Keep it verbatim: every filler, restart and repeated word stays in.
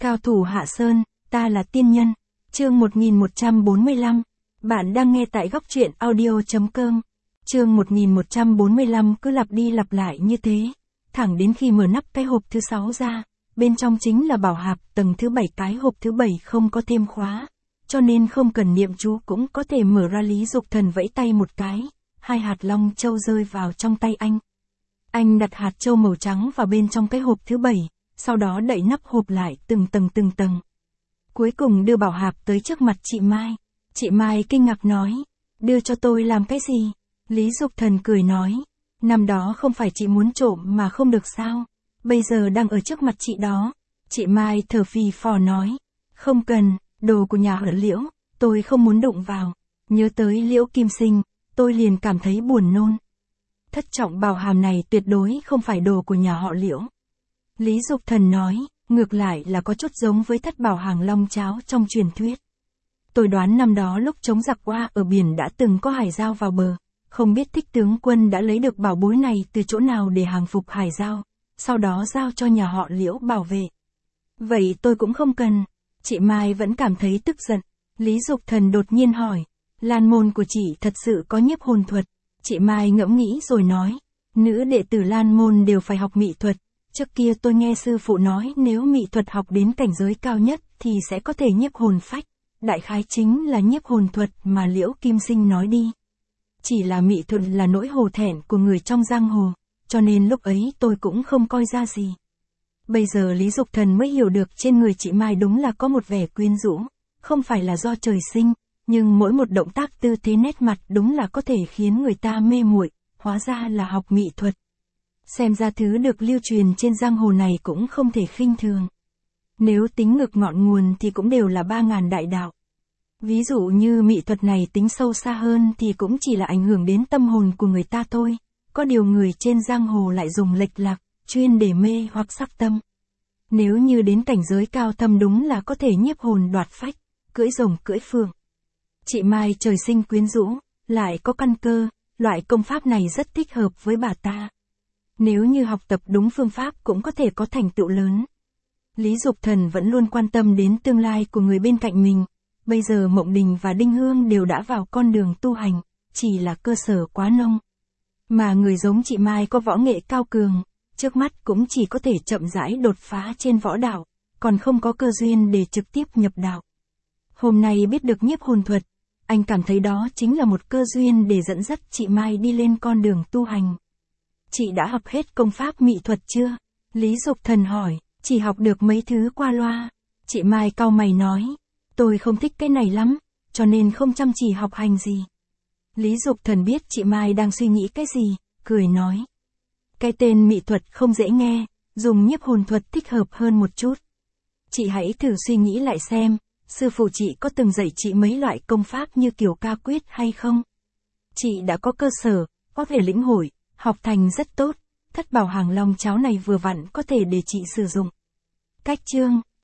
Cao thủ Hạ Sơn, ta là tiên nhân. Chương một nghìn một trăm bốn mươi lăm. Bạn đang nghe tại góc truyện audio chấm com. Chương một nghìn một trăm bốn mươi lăm cứ lặp đi lặp lại như thế, thẳng đến khi mở nắp cái hộp thứ sáu ra, bên trong chính là bảo hạp tầng thứ bảy. Cái hộp thứ bảy không có thêm khóa, cho nên không cần niệm chú cũng có thể mở ra. Lý Dục Thần vẫy tay một cái, hai hạt long châu rơi vào trong tay anh. Anh đặt hạt châu màu trắng vào bên trong cái hộp thứ bảy, sau đó đậy nắp hộp lại từng tầng từng tầng. Cuối cùng đưa bảo hạp tới trước mặt chị Mai. Chị Mai kinh ngạc nói, đưa cho tôi làm cái gì? Lý Dục Thần cười nói, năm đó không phải chị muốn trộm mà không được sao? Bây giờ đang ở trước mặt chị đó. Chị Mai thở phì phò nói, không cần, đồ của nhà họ Liễu, tôi không muốn đụng vào. Nhớ tới Liễu Kim Sinh, tôi liền cảm thấy buồn nôn. Thất trọng bảo hàm này tuyệt đối không phải đồ của nhà họ Liễu. Lý Dục Thần nói, ngược lại là có chút giống với thất bảo hàng long cháo trong truyền thuyết. Tôi đoán năm đó lúc chống giặc qua ở biển đã từng có hải giao vào bờ, không biết Thích tướng quân đã lấy được bảo bối này từ chỗ nào để hàng phục hải giao, sau đó giao cho nhà họ Liễu bảo vệ. Vậy tôi cũng không cần. Chị Mai vẫn cảm thấy tức giận. Lý Dục Thần đột nhiên hỏi, Lan môn của chị thật sự có nhiếp hồn thuật? Chị Mai ngẫm nghĩ rồi nói, nữ đệ tử Lan môn đều phải học mỹ thuật. Trước kia tôi nghe sư phụ nói nếu mỹ thuật học đến cảnh giới cao nhất thì sẽ có thể nhiếp hồn phách. Đại khái chính là nhiếp hồn thuật mà Liễu Kim Sinh nói đi. Chỉ là mỹ thuật là nỗi hổ thẹn của người trong giang hồ, cho nên lúc ấy tôi cũng không coi ra gì. Bây giờ Lý Dục Thần mới hiểu được trên người chị Mai đúng là có một vẻ quyến rũ, không phải là do trời sinh, nhưng mỗi một động tác tư thế nét mặt đúng là có thể khiến người ta mê muội, hóa ra là học mỹ thuật. Xem ra thứ được lưu truyền trên giang hồ này cũng không thể khinh thường. Nếu tính ngược ngọn nguồn thì cũng đều là ba ngàn đại đạo. Ví dụ như mỹ thuật này tính sâu xa hơn thì cũng chỉ là ảnh hưởng đến tâm hồn của người ta thôi. Có điều người trên giang hồ lại dùng lệch lạc, chuyên để mê hoặc sắc tâm. Nếu như đến cảnh giới cao thâm đúng là có thể nhiếp hồn đoạt phách, cưỡi rồng cưỡi phượng. Chị Mai trời sinh quyến rũ, lại có căn cơ, loại công pháp này rất thích hợp với bà ta. Nếu như học tập đúng phương pháp cũng có thể có thành tựu lớn. Lý Dục Thần vẫn luôn quan tâm đến tương lai của người bên cạnh mình. Bây giờ Mộng Đình và Đinh Hương đều đã vào con đường tu hành, chỉ là cơ sở quá nông. Mà người giống chị Mai có võ nghệ cao cường, trước mắt cũng chỉ có thể chậm rãi đột phá trên võ đạo, còn không có cơ duyên để trực tiếp nhập đạo. Hôm nay biết được nhiếp hồn thuật, anh cảm thấy đó chính là một cơ duyên để dẫn dắt chị Mai đi lên con đường tu hành. Chị đã học hết công pháp mỹ thuật chưa? Lý Dục Thần hỏi, chỉ học được mấy thứ qua loa. Chị Mai cau mày nói, tôi không thích cái này lắm, cho nên không chăm chỉ học hành gì. Lý Dục Thần biết chị Mai đang suy nghĩ cái gì, cười nói. Cái tên mỹ thuật không dễ nghe, dùng nhiếp hồn thuật thích hợp hơn một chút. Chị hãy thử suy nghĩ lại xem, sư phụ chị có từng dạy chị mấy loại công pháp như kiểu ca quyết hay không? Chị đã có cơ sở, có thể lĩnh hội, học thành rất tốt, thất bảo hàng long cháo này vừa vặn có thể để chị sử dụng. Cách chương,